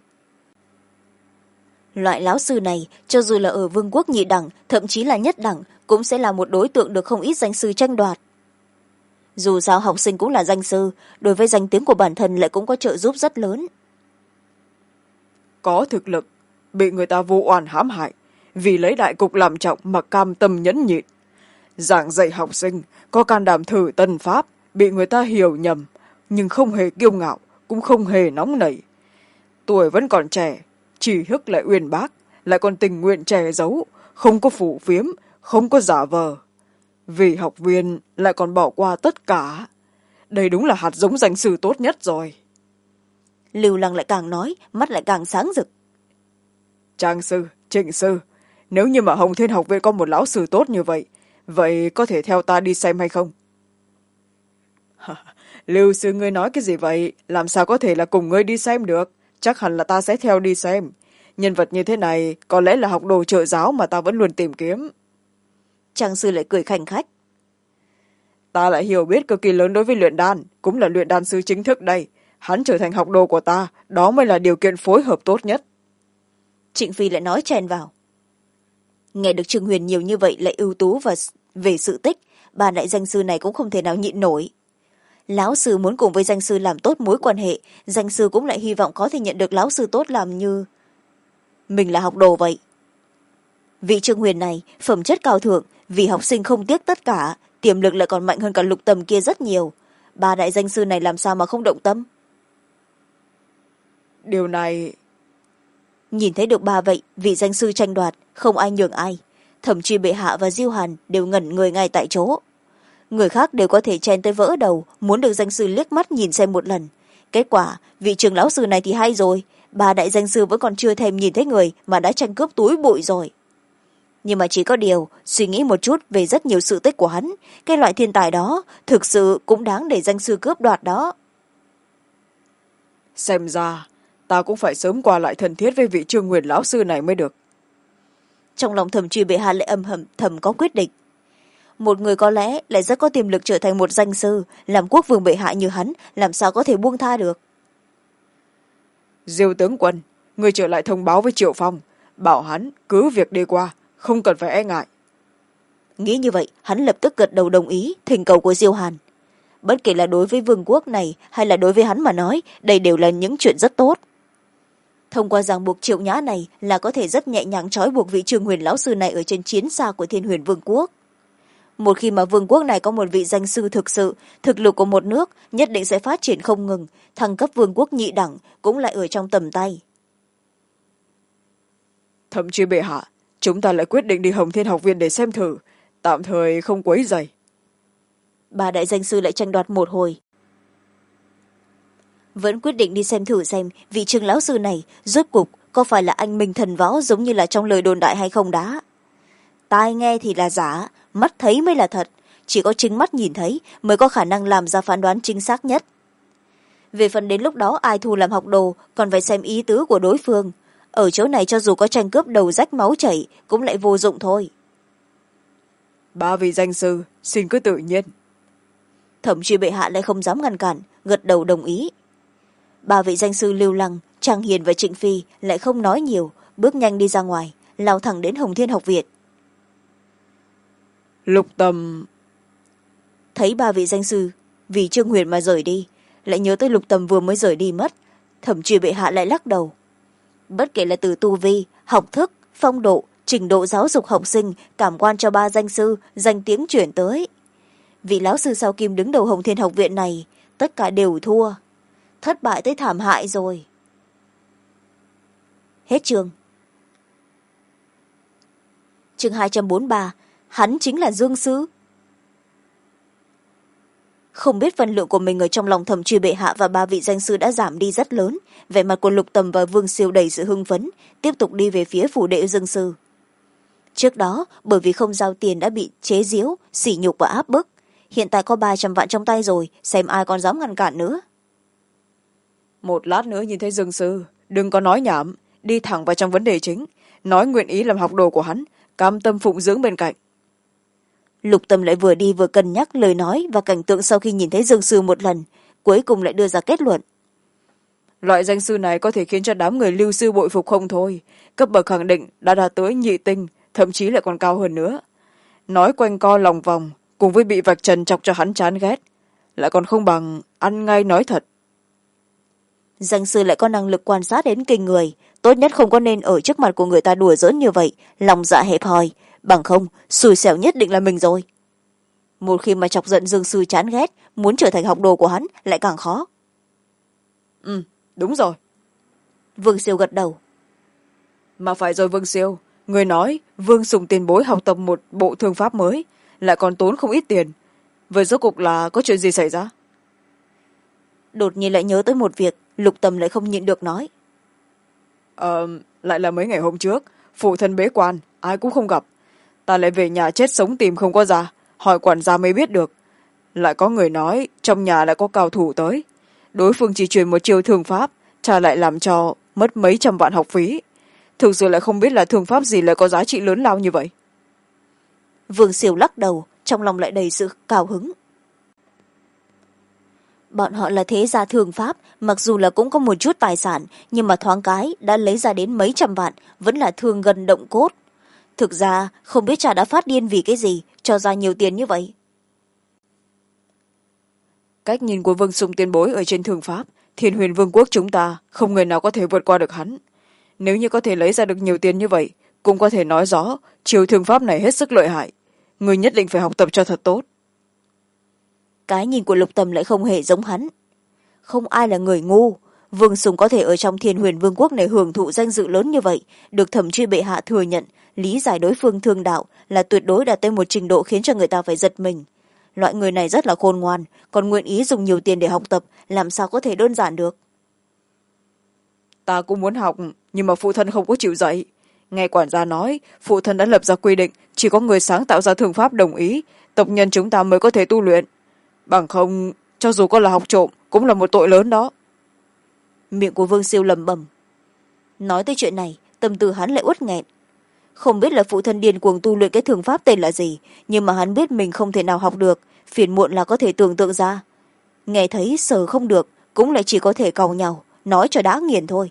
Loại lão sư này, cho dù là ở vương quốc nhị đẳng, thậm chí là nhất đẳng, cũng sẽ là một đối tượng được không ít danh sư tranh đoạt. Dù sao học sinh cũng là danh sư, đối với danh tiếng của bản thân lại cũng có trợ giúp rất lớn. Có thực lực, bị người ta vô oan hãm hại, vì lấy đại cục làm trọng mà cam tâm nhẫn nhịn. Giảng dạy học sinh có can đảm thử tân pháp, bị người ta hiểu nhầm, nhưng không hề kiêu ngạo, cũng không hề nóng nảy. Tuổi vẫn còn trẻ, tri thức lại uyên bác, lại còn tình nguyện che giấu, không có phủ phiếm, không có giả vờ. Vì học viên lại còn bỏ qua tất cả. Đây đúng là hạt giống danh sư tốt nhất rồi. Lưu Lăng lại càng nói, mắt lại càng sáng rực. Trang sư, Trịnh sư, nếu như mà Hồng Thiên học viện có một lão sư tốt như vậy, vậy có thể theo ta đi xem hay không? Lưu sư ngươi nói cái gì vậy? Làm sao có thể là cùng ngươi đi xem được? Chắc hẳn là ta sẽ theo đi xem. Nhân vật như thế này có lẽ là học đồ trợ giáo mà ta vẫn luôn tìm kiếm. Trang sư lại cười khanh khách. Ta lại hiểu biết cực kỳ lớn đối với luyện đan, cũng là luyện đan sư chính thức đây. Hắn trở thành học đồ của ta, đó mới là điều kiện phối hợp tốt nhất. Trịnh Phi lại nói chen vào. Nghe được Trương Huyền nhiều như vậy lại ưu tú và về sự tích, bà đại danh sư này cũng không thể nào nhịn nổi. Lão sư muốn cùng với danh sư làm tốt mối quan hệ, danh sư cũng lại hy vọng có thể nhận được lão sư tốt làm như mình là học đồ vậy. Vị Trương Huyền này phẩm chất cao thượng, vì học sinh không tiếc tất cả, tiềm lực lại còn mạnh hơn cả Lục Tầm kia rất nhiều. Bà đại danh sư này làm sao mà không động tâm? Điều này... Nhìn thấy được bà vậy, vị danh sư tranh đoạt, không ai nhường ai. Thậm chí bệ hạ và Diêu Hàn đều ngẩn người ngay tại chỗ. Người khác đều có thể chen tới vỡ đầu, muốn được danh sư liếc mắt nhìn xem một lần. Kết quả, vị trường lão sư này thì hay rồi, bà đại danh sư vẫn còn chưa thèm nhìn thấy người mà đã tranh cướp túi bụi rồi. Nhưng mà chỉ có điều, suy nghĩ một chút về rất nhiều sự tích của hắn, cái loại thiên tài đó thực sự cũng đáng để danh sư cướp đoạt đó. Xem ra, ta cũng phải sớm qua lại thân thiết với vị Trương Huyền lão sư này mới được. Trong lòng thẩm truy bệ hạ lại thầm có quyết định. Một người có lẽ lại rất có tiềm lực trở thành một danh sư, làm quốc vương bệ hạ như hắn, làm sao có thể buông tha được. Diêu tướng quân, người trở lại thông báo với Triệu Phong, bảo hắn cứ việc đi qua, không cần phải e ngại. Nghĩ như vậy, hắn lập tức gật đầu đồng ý thỉnh cầu của Diêu Hàn. Bất kể là đối với vương quốc này hay là đối với hắn mà nói, đây đều là những chuyện rất tốt. Thông qua ràng buộc Triệu Nhã này là có thể rất nhẹ nhàng trói buộc vị Trương Huyền lão sư này ở trên chiến xa của Thiên Huyền Vương quốc. Một khi mà vương quốc này có một vị danh sư thực sự, thực lực của một nước nhất định sẽ phát triển không ngừng, thăng cấp vương quốc nhị đẳng cũng lại ở trong tầm tay. Thậm chí bệ hạ, chúng ta lại quyết định đi Hồng Thiên học viện để xem thử, tạm thời không quấy rầy. Bà đại danh sư lại tranh đoạt một hồi. Vẫn quyết định đi xem thử xem vị Trương lão sư này rốt cuộc có phải là anh minh thần võ giống như là trong lời đồn đại hay không đã. Tai nghe thì là giả, mắt thấy mới là thật, chỉ có chính mắt nhìn thấy mới có khả năng làm ra phán đoán chính xác nhất. Về phần đến lúc đó ai thu làm học đồ còn phải xem ý tứ của đối phương, ở chỗ này cho dù có tranh cướp đầu rách máu chảy cũng lại vô dụng thôi. Ba vị danh sư xin cứ tự nhiên. Thẩm truy bệ hạ lại không dám ngăn cản, gật đầu đồng ý. Ba vị danh sư Lưu Lăng, Trang Hiền và Trịnh Phi lại không nói nhiều, bước nhanh đi ra ngoài, lao thẳng đến Hồng Thiên học viện. Lục Tầm... Thấy ba vị danh sư vì Trương Huyền mà rời đi, lại nhớ tới Lục Tầm vừa mới rời đi mất, thẩm truy bệ hạ lại lắc đầu. Bất kể là từ tu vi, học thức, phong độ, trình độ giáo dục học sinh, cảm quan cho ba danh sư danh tiếng chuyển tới. Vị lão sư sao kim đứng đầu Hồng Thiên học viện này, tất cả đều thua, thất bại tới thảm hại rồi. Hết chương. Chương 243, hắn chính là Dương Sư. Không biết phân lượng của mình ở trong lòng thẩm truy bệ hạ và ba vị danh sư đã giảm đi rất lớn, vẻ mặt của Lục Tầm và Vương Siêu đầy sự hưng phấn, tiếp tục đi về phía phủ đệ Dương Sư. Trước đó, bởi vì không giao tiền đã bị chế giễu, sỉ nhục và áp bức, hiện tại có 300 vạn trong tay rồi, xem ai còn dám ngăn cản nữa. Một lát nữa nhìn thấy Dương Sư, đừng có nói nhảm, đi thẳng vào trong vấn đề chính, nói nguyện ý làm học đồ của hắn, cam tâm phụng dưỡng bên cạnh. Lục Tâm lại vừa đi vừa cân nhắc lời nói và cảnh tượng sau khi nhìn thấy Dương Sư một lần, cuối cùng lại đưa ra kết luận. Loại danh sư này có thể khiến cho đám người Lưu sư bội phục không thôi, cấp bậc khẳng định đã đạt tới nhị tinh, thậm chí lại còn cao hơn nữa. Nói quanh co lòng vòng, cùng với bị vạch trần chọc cho hắn chán ghét, lại còn không bằng ăn ngay nói thật. Danh sư lại có năng lực quan sát đến kinh người, tốt nhất không có nên ở trước mặt của người ta đùa giỡn như vậy, lòng dạ hẹp hòi, bằng không xui xẻo nhất định là mình rồi. Một khi mà chọc giận Dương sư chán ghét, muốn trở thành học đồ của hắn lại càng khó. Đúng rồi. Vương Siêu gật đầu. Mà phải rồi Vương Siêu, người nói Vương Sùng tiền bối học tập một bộ thương pháp mới, lại còn tốn không ít tiền. Vậy rốt cuộc là có chuyện gì xảy ra? Đột nhiên lại nhớ tới một việc, Lục Tâm lại không nhịn được nói. Lại là mấy ngày hôm trước, phụ thân bế quan, ai cũng không gặp. Ta lại về nhà chết sống tìm không có ra, hỏi quản gia mới biết được. Lại có người nói trong nhà lại có cao thủ tới. Đối phương chỉ truyền một chiêu thương pháp, cha lại làm cho mất mấy trăm vạn học phí. Thực sự lại không biết là thương pháp gì lại có giá trị lớn lao như vậy. Vương Siêu lắc đầu, trong lòng lại đầy sự cao hứng. Bọn họ là thế gia thương pháp, mặc dù là cũng có một chút tài sản, nhưng mà thoáng cái đã lấy ra đến mấy trăm vạn, vẫn là thương gần động cốt. Thực ra không biết cha đã phát điên vì cái gì cho ra nhiều tiền như vậy. Cách nhìn của Vương Sùng tiền bối ở trên thương pháp, Thiên Huyền Vương quốc chúng ta không người nào có thể vượt qua được hắn. Nếu như có thể lấy ra được nhiều tiền như vậy, cũng có thể nói rõ chiêu thương pháp này hết sức lợi hại. Người nhất định phải học tập cho thật tốt. Cái nhìn của Lục Tâm lại không hề giống hắn. Không ai là người ngu. Vương Sùng có thể ở trong Thiên Huyền Vương quốc này hưởng thụ danh dự lớn như vậy, được thẩm truy bệ hạ thừa nhận, lý giải đối phương thương đạo là tuyệt đối đạt tới một trình độ khiến cho người ta phải giật mình. Loại người này rất là khôn ngoan, còn nguyện ý dùng nhiều tiền để học tập, làm sao có thể đơn giản được. Ta cũng muốn học, nhưng mà phụ thân không có chịu dạy. Nghe quản gia nói, phụ thân đã lập ra quy định, chỉ có người sáng tạo ra thương pháp đồng ý, tộc nhân chúng ta mới có thể tu luyện. Bằng không, cho dù có là học trộm, cũng là một tội lớn đó. Miệng của Vương Siêu lẩm bẩm. Nói tới chuyện này, tâm tư hắn lại uất nghẹn. Không biết là phụ thân điên cuồng tu luyện cái thương pháp tên là gì, nhưng mà hắn biết mình không thể nào học được, phiền muộn là có thể tưởng tượng ra. Nghe thấy sờ không được, cũng lại chỉ có thể càu nhau, nói cho đã nghiền thôi.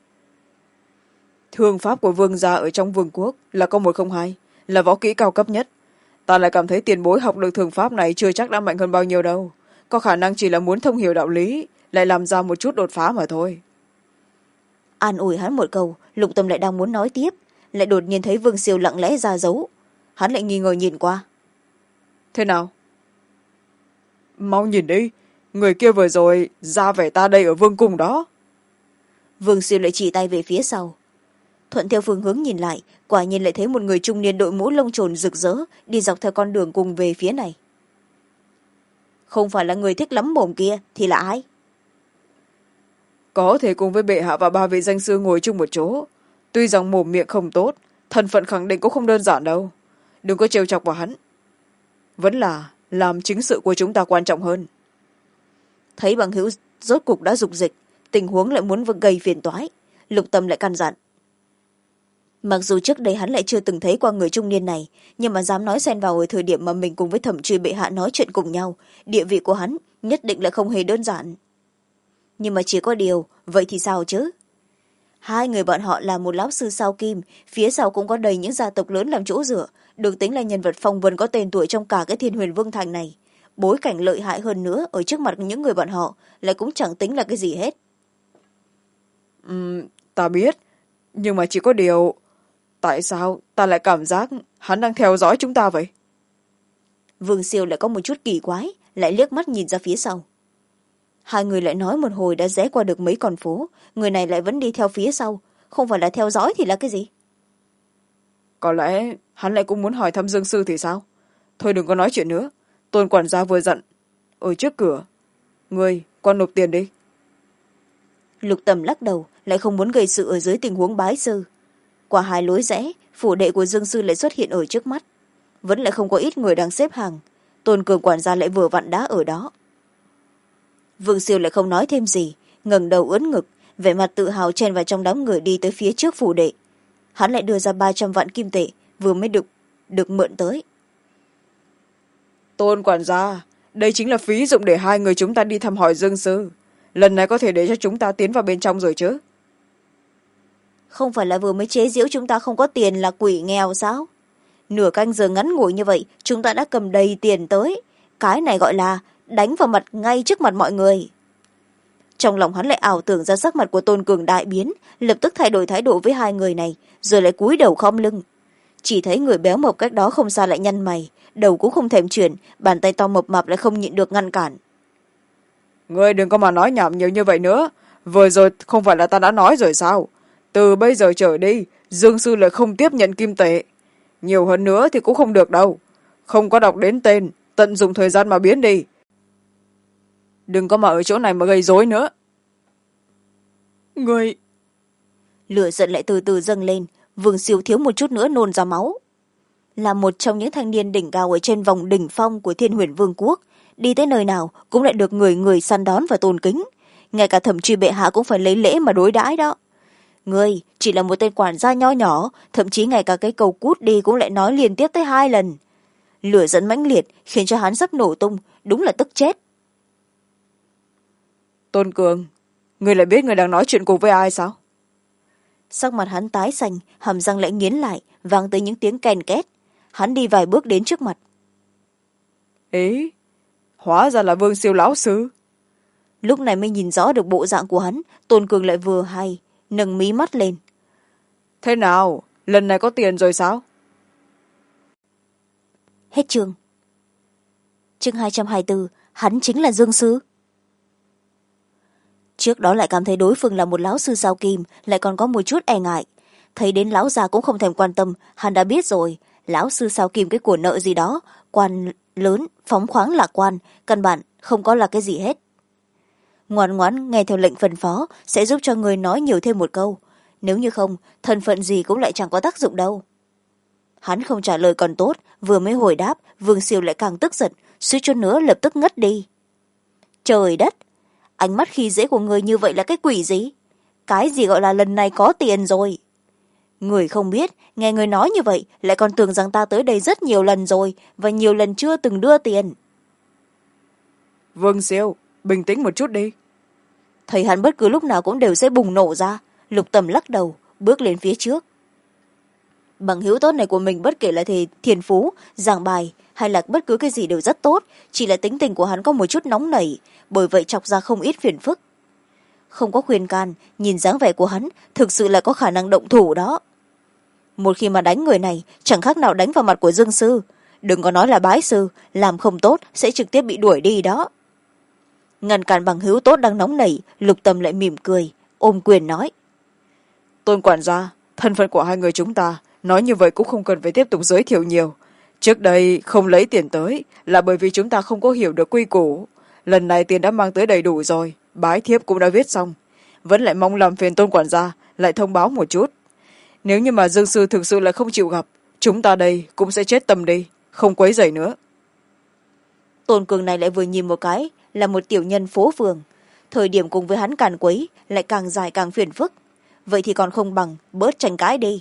Thương pháp của vương gia ở trong vương quốc là có 102, là võ kỹ cao cấp nhất. Ta lại cảm thấy tiền bối học được thương pháp này chưa chắc đã mạnh hơn bao nhiêu đâu. Có khả năng chỉ là muốn thông hiểu đạo lý, lại làm ra một chút đột phá mà thôi. An ủi hắn một câu, Lục Tâm lại đang muốn nói tiếp, lại đột nhiên thấy Vương Siêu lặng lẽ ra dấu. Hắn lại nghi ngờ nhìn qua. Thế nào? Mau nhìn đi, người kia vừa rồi ra vẻ ta đây ở vương cung đó. Vương Siêu lại chỉ tay về phía sau. Thuận theo phương hướng nhìn lại, quả nhiên lại thấy một người trung niên đội mũ lông trồn rực rỡ đi dọc theo con đường cùng về phía này. Không phải là người thích lắm mồm kia thì là ai? Có thể cùng với bệ hạ và 3 vị danh sư ngồi chung một chỗ. Tuy rằng mồm miệng không tốt, thân phận khẳng định cũng không đơn giản đâu. Đừng có trêu chọc vào hắn. Vẫn là làm chính sự của chúng ta quan trọng hơn. Thấy bằng hữu rốt cục đã dục dịch, tình huống lại muốn gây phiền toái, Lục Tâm lại căn dặn. Mặc dù trước đây hắn lại chưa từng thấy qua người trung niên này, nhưng mà dám nói xen vào ở thời điểm mà mình cùng với thẩm truy bệ hạ nói chuyện cùng nhau, địa vị của hắn nhất định là không hề đơn giản. Nhưng mà chỉ có điều, vậy thì sao chứ? Hai người bọn họ là một lão sư sao kim, phía sau cũng có đầy những gia tộc lớn làm chỗ dựa, được tính là nhân vật phong vân có tên tuổi trong cả cái Thiên Huyền Vương thành này. Bối cảnh lợi hại hơn nữa ở trước mặt những người bọn họ lại cũng chẳng tính là cái gì hết. Ta biết, nhưng mà chỉ có điều, tại sao ta lại cảm giác hắn đang theo dõi chúng ta vậy? Vương Siêu lại có một chút kỳ quái, lại liếc mắt nhìn ra phía sau. Hai người lại nói một hồi đã rẽ qua được mấy con phố, người này lại vẫn đi theo phía sau, không phải là theo dõi thì là cái gì? Có lẽ hắn lại cũng muốn hỏi thăm Dương sư thì sao? Thôi đừng có nói chuyện nữa, Tôn quản gia vừa giận ở trước cửa. Ngươi con nộp tiền đi. Lục Tâm lắc đầu, lại không muốn gây sự ở dưới tình huống bái sư. Qua hai lối rẽ, phủ đệ của Dương sư lại xuất hiện ở trước mắt. Vẫn lại không có ít người đang xếp hàng. Tôn cường quản gia lại vừa vặn đá ở đó. Vương Siêu lại không nói thêm gì, ngẩng đầu ưỡn ngực, vẻ mặt tự hào chen vào trong đám người đi tới phía trước phủ đệ. Hắn lại đưa ra 300 vạn kim tệ vừa mới được mượn tới. Tôn quản gia, đây chính là phí dụng để hai người chúng ta đi thăm hỏi Dương sư. Lần này có thể để cho chúng ta tiến vào bên trong rồi chứ? Không phải là vừa mới chế giễu chúng ta không có tiền là quỷ nghèo sao? Nửa canh giờ ngắn ngủi như vậy chúng ta đã cầm đầy tiền tới. Cái này gọi là đánh vào mặt ngay trước mặt mọi người. trong lòng hắn lại ảo tưởng ra sắc mặt của Tôn Cường đại biến, lập tức thay đổi thái độ với hai người này, rồi lại cúi đầu khom lưng. Chỉ thấy người béo mập cách đó không xa lại nhăn mày, đầu cũng không thèm chuyển, bàn tay to mập mạp lại không nhịn được ngăn cản. Ngươi đừng có mà nói nhảm nhiều như vậy nữa, vừa rồi không phải là ta đã nói rồi sao? Từ bây giờ trở đi, Dương sư lại không tiếp nhận kim tệ. Nhiều hơn nữa thì cũng không được đâu. Không có đọc đến tên, tận dụng thời gian mà biến đi. Đừng có mà ở chỗ này mà gây rối nữa. Ngươi... Lửa giận lại từ từ dâng lên, Vương Siêu thiếu một chút nữa nôn ra máu. Là một trong những thanh niên đỉnh cao ở trên vòng đỉnh phong của Thiên Huyền Vương quốc, đi tới nơi nào cũng lại được người người săn đón và tôn kính. Ngay cả thẩm truy bệ hạ cũng phải lấy lễ mà đối đãi đó. Ngươi chỉ là một tên quản gia nho nhỏ, thậm chí ngay cả cái cầu cút đi cũng lại nói liên tiếp tới 2 lần. Lửa giận mãnh liệt khiến cho hắn sắp nổ tung, đúng là tức chết. Tôn Cường, ngươi lại biết ngươi đang nói chuyện cùng với ai sao? Sắc mặt hắn tái xanh, hàm răng lại nghiến lại, vang tới những tiếng ken két. Hắn đi vài bước đến trước mặt. Ý, hóa ra là Vương Siêu lão sư. Lúc này mới nhìn rõ được bộ dạng của hắn, Tôn Cường lại vừa hay, nâng mí mắt lên. Thế nào, lần này có tiền rồi sao? Hết chương. Chương 224, hắn chính là Dương Sư. Trước đó lại cảm thấy đối phương là một lão sư sao kim, lại còn có một chút e ngại. Thấy đến lão già cũng không thèm quan tâm, hắn đã biết rồi, lão sư sao kim cái của nợ gì đó, quan lớn, phóng khoáng lạc quan, căn bản không có là cái gì hết. Ngoan ngoãn nghe theo lệnh phân phó sẽ giúp cho người nói nhiều thêm một câu, nếu như không, thân phận gì cũng lại chẳng có tác dụng đâu. Hắn không trả lời còn tốt, vừa mới hồi đáp, Vương Siêu lại càng tức giận, suýt chút nữa lập tức ngất đi. Trời đất, ánh mắt khi dễ của người như vậy là cái quỷ gì? Cái gì gọi là lần này có tiền rồi? Người không biết, nghe người nói như vậy lại còn tưởng rằng ta tới đây rất nhiều lần rồi và nhiều lần chưa từng đưa tiền. Vương Siêu, bình tĩnh một chút đi. Thấy hắn bất cứ lúc nào cũng đều sẽ bùng nổ ra, Lục Tầm lắc đầu, bước lên phía trước. Bằng hữu tốt này của mình bất kể là thì thiền phú, giảng bài hay là bất cứ cái gì đều rất tốt, chỉ là tính tình của hắn có một chút nóng nảy, bởi vậy chọc ra không ít phiền phức. Không có khuyên can, nhìn dáng vẻ của hắn thực sự là có khả năng động thủ đó. Một khi mà đánh người này, chẳng khác nào đánh vào mặt của Dương sư. Đừng có nói là bái sư, làm không tốt sẽ trực tiếp bị đuổi đi đó. Ngăn cản bằng hữu tốt đang nóng nảy, Lục Tâm lại mỉm cười, ôm quyền nói. Tôn quản gia, thân phận của hai người chúng ta, nói như vậy cũng không cần phải tiếp tục giới thiệu nhiều. Trước đây không lấy tiền tới là bởi vì chúng ta không có hiểu được quy củ. Lần này tiền đã mang tới đầy đủ rồi, bái thiếp cũng đã viết xong. Vẫn lại mong làm phiền Tôn quản gia, lại thông báo một chút. Nếu như mà Dương sư thực sự là không chịu gặp, chúng ta đây cũng sẽ chết tâm đi, không quấy rầy nữa. Tôn Cường này lại vừa nhìn một cái là một tiểu nhân phố phường, thời điểm cùng với hắn càn quấy lại càng dài càng phiền phức, vậy thì còn không bằng bớt tranh cãi đi.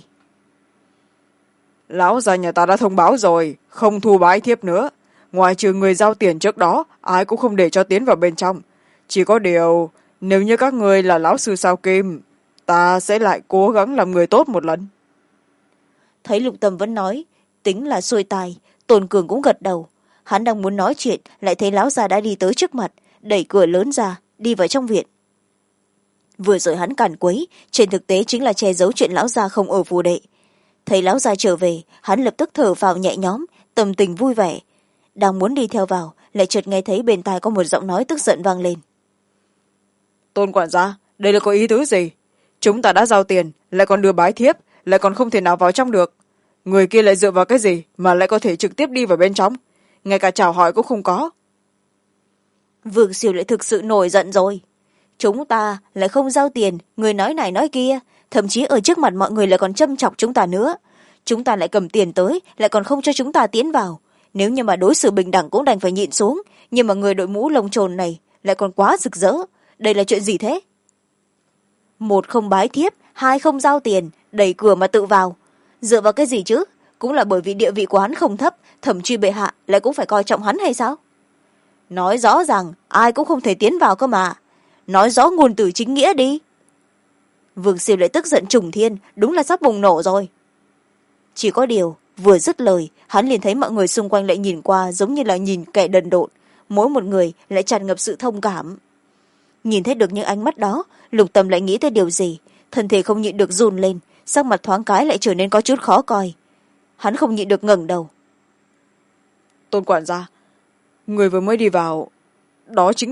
Lão gia nhà ta đã thông báo rồi, không thu bái thiếp nữa, ngoài trừ người giao tiền trước đó, ai cũng không để cho tiến vào bên trong. Chỉ có điều, nếu như các người là lão sư sao kim, ta sẽ lại cố gắng làm người tốt một lần. Thấy Lục Tâm vẫn nói tính là xuôi tài, Tôn Cường cũng gật đầu. Hắn đang muốn nói chuyện lại thấy lão già đã đi tới trước mặt, đẩy cửa lớn ra đi vào trong viện. Vừa rồi hắn càn quấy, trên thực tế chính là che giấu chuyện lão già không ở phù đệ. Thấy lão già trở về, hắn lập tức thở phào nhẹ nhõm, tâm tình vui vẻ. Đang muốn đi theo vào, lại chợt nghe thấy bên tai có một giọng nói tức giận vang lên. Tôn quản gia, đây là có ý tứ gì? Chúng ta đã giao tiền, lại còn đưa bái thiếp, lại còn không thể nào vào trong được. Người kia lại dựa vào cái gì mà lại có thể trực tiếp đi vào bên trong? Ngay cả chào hỏi cũng không có. Vương Siêu lại thực sự nổi giận rồi. Chúng ta lại không giao tiền, người nói này nói kia, thậm chí ở trước mặt mọi người lại còn châm chọc chúng ta nữa. Chúng ta lại cầm tiền tới, lại còn không cho chúng ta tiến vào. Nếu như mà đối xử bình đẳng cũng đành phải nhịn xuống, nhưng mà người đội mũ lông trồn này lại còn quá rực rỡ. Đây là chuyện gì thế? Một không bái thiếp, hai không giao tiền, đẩy cửa mà tự vào. Dựa vào cái gì chứ? Cũng là bởi vì địa vị của hắn không thấp, thẩm truy bệ hạ lại cũng phải coi trọng hắn hay sao? Nói rõ ràng ai cũng không thể tiến vào cơ mà. Nói rõ nguồn từ chính nghĩa đi. Vương Siêu lại tức giận trùng thiên, đúng là sắp bùng nổ rồi. Chỉ có điều, vừa dứt lời, hắn liền thấy mọi người xung quanh lại nhìn qua giống như là nhìn kẻ đần độn, mỗi một người lại tràn ngập sự thông cảm. nhìn thấy được những ánh mắt đó, Lục Tâm lại nghĩ tới điều gì, thân thể không nhịn được run lên, sắc mặt thoáng cái lại trở nên có chút khó coi. Hắn không nhịn được ngẩng đầu. Tôn quản gia, người vừa mới đi vào đó chính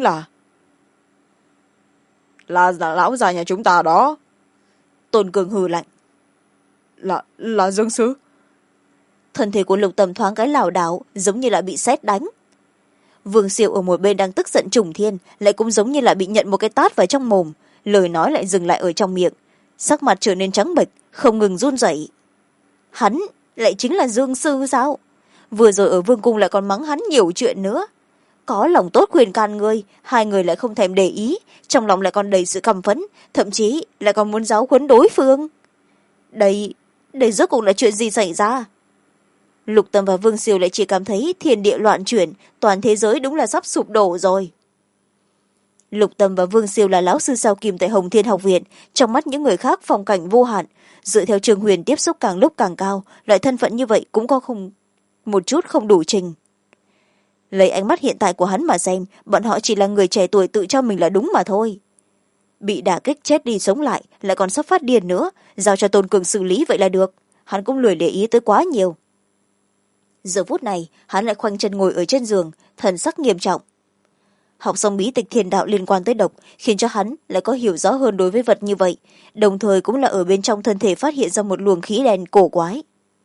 là lão già nhà chúng ta đó. Tôn Cường hừ lạnh. Là Dương Sư. Thân thể của Lục Tâm thoáng cái lảo đảo, giống như là bị sét đánh. Vương Siêu ở một bên đang tức giận trùng thiên, lại cũng giống như là bị nhận một cái tát vào trong mồm, lời nói lại dừng lại ở trong miệng, sắc mặt trở nên trắng bệch, không ngừng run rẩy. Hắn lại chính là Dương Sư sao? Vừa rồi ở vương cung lại còn mắng hắn nhiều chuyện nữa. Có lòng tốt khuyên can người, hai người lại không thèm để ý, trong lòng lại còn đầy sự căm phẫn, thậm chí lại còn muốn giáo huấn đối phương. Đây rốt cuộc là chuyện gì xảy ra? Lục Tâm và Vương Siêu lại chỉ cảm thấy thiên địa loạn chuyển, toàn thế giới đúng là sắp sụp đổ rồi. Lục Tâm và Vương Siêu là lão sư sao kim tại Hồng Thiên học viện, trong mắt những người khác phong cảnh vô hạn. Dựa theo Trường Huyền tiếp xúc càng lúc càng cao, loại thân phận như vậy cũng có một chút không đủ trình. Lấy ánh mắt hiện tại của hắn mà xem, bọn họ chỉ là người trẻ tuổi tự cho mình là đúng mà thôi. Bị đả kích chết đi sống lại, lại còn sắp phát điên nữa, giao cho Tôn Cường xử lý vậy là được. Hắn cũng lười để ý tới quá nhiều. Giờ phút này, hắn lại khoanh chân ngồi ở trên giường, thần sắc nghiêm trọng. Học xong bí tịch thiền đạo liên quan tới độc, khiến cho hắn lại có hiểu rõ hơn đối với vật như vậy, đồng thời cũng là ở bên trong thân thể phát hiện ra một luồng khí đen cổ quái.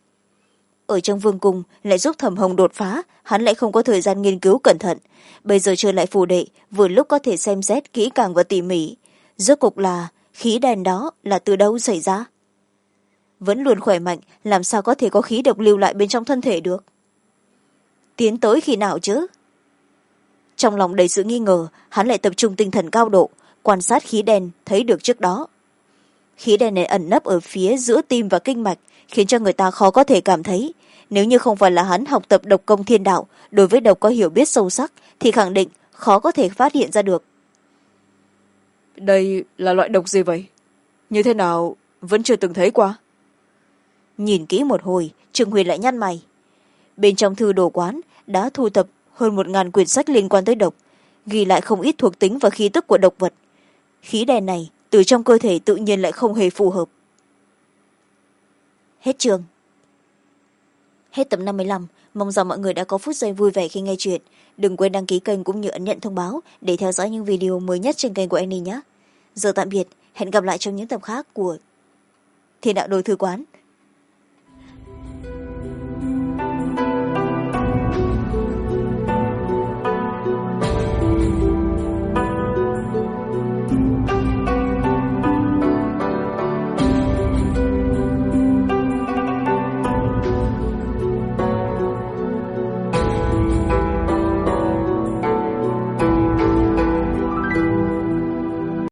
Ở trong vương cung lại giúp Thẩm Hồng đột phá, hắn lại không có thời gian nghiên cứu cẩn thận. Bây giờ trở lại phủ đệ, vừa lúc có thể xem xét kỹ càng và tỉ mỉ. Rốt cục là khí đen đó là từ đâu xảy ra? Vẫn luôn khỏe mạnh, làm sao có thể có khí độc lưu lại bên trong thân thể được? Tiến tới khi nào chứ? Trong lòng đầy sự nghi ngờ, hắn lại tập trung tinh thần cao độ, quan sát khí đen thấy được trước đó. Khí đen này ẩn nấp ở phía giữa tim và kinh mạch, khiến cho người ta khó có thể cảm thấy. Nếu như không phải là hắn học tập độc công thiên đạo, đối với độc có hiểu biết sâu sắc, thì khẳng định khó có thể phát hiện ra được. Đây là loại độc gì vậy? Như thế nào vẫn chưa từng thấy qua. Nhìn kỹ một hồi, Trường Huyền lại nhăn mày. Bên trong thư đồ quán đã thu thập hơn 1000 quyển sách liên quan tới độc, ghi lại không ít thuộc tính và khí tức của độc vật. Khí đen này từ trong cơ thể tự nhiên lại không hề phù hợp. Hết chương. Hết tập 55. Mong rằng mọi người đã có phút giây vui vẻ khi nghe chuyện. Đừng quên đăng ký kênh cũng như ấn nhận thông báo để theo dõi những video mới nhất trên kênh của Annie nhé. Giờ tạm biệt, hẹn gặp lại trong những tập khác của Thiên Đạo Đồ Thư Quán.